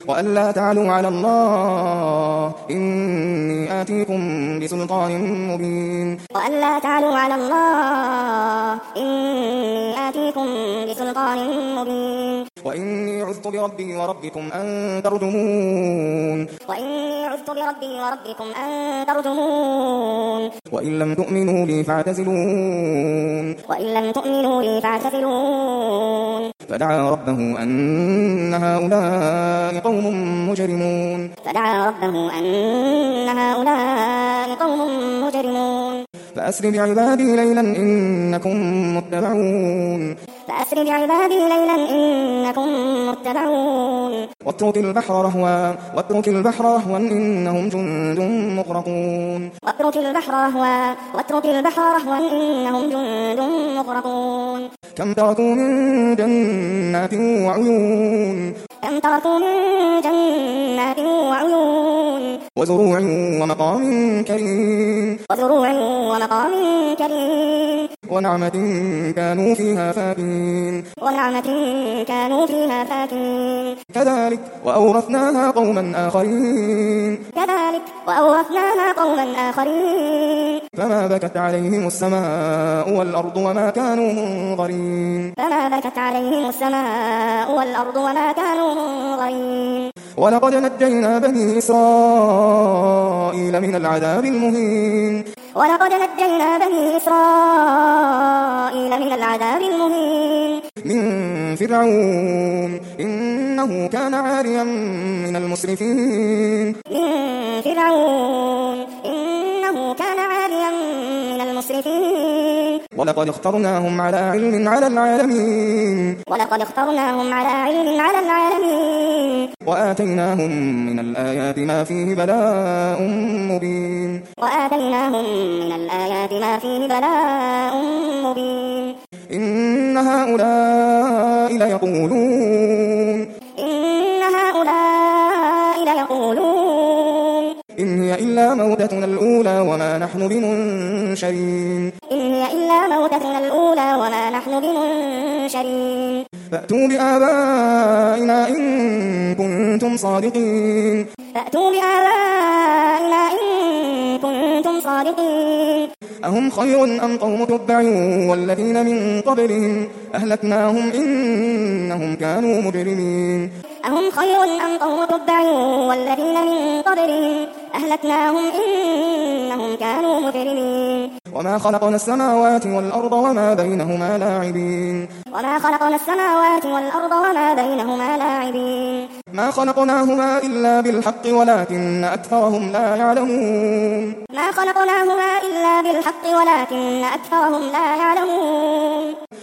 وألا تعلوا على الله إني آتيكم بسلطان مبين وألا تعلوا على الله إني آتيكم بسلطان مبين وإني عذت بربي وربكم أن ترجمون وإن لم تؤمنوا لي فاعتزلون فدعا ربه أن هؤلاء قوم مجرمون فأسر بعبادي ليلا إنكم متبعون واترك البحر رهوا إنهم جند مغرقون كم تركوا من جنات وعيون وزروع ومقام كريم ونعمة كانوا فيها فاكهين كذلك وأورثناها قوما آخرين فما بكت عليهم السماء والأرض وما كانوا منظرين ولقد نجينا بني إسرائيل من العذاب المهين من فرعون إنه كان عاليا من المسرفين ولقد اخترناهم على علم على العالمين وآتيناهم من الآيات ما فيه بلاء مبين إن هؤلاء ليقولون إن هي إلا موتتنا الأولى وما نحن بمنشرين فأتوا بآبائنا إن كنتم صادقين أهم خير أم قوم تبع والذين من قبلهم أهلكناهم إنهم كانوا مجرمين وما خلقنا السماوات والأرض وما بينهما لاعبين ما خلقناهما إلا بالحق ولكن أكثرهم لا يعلمون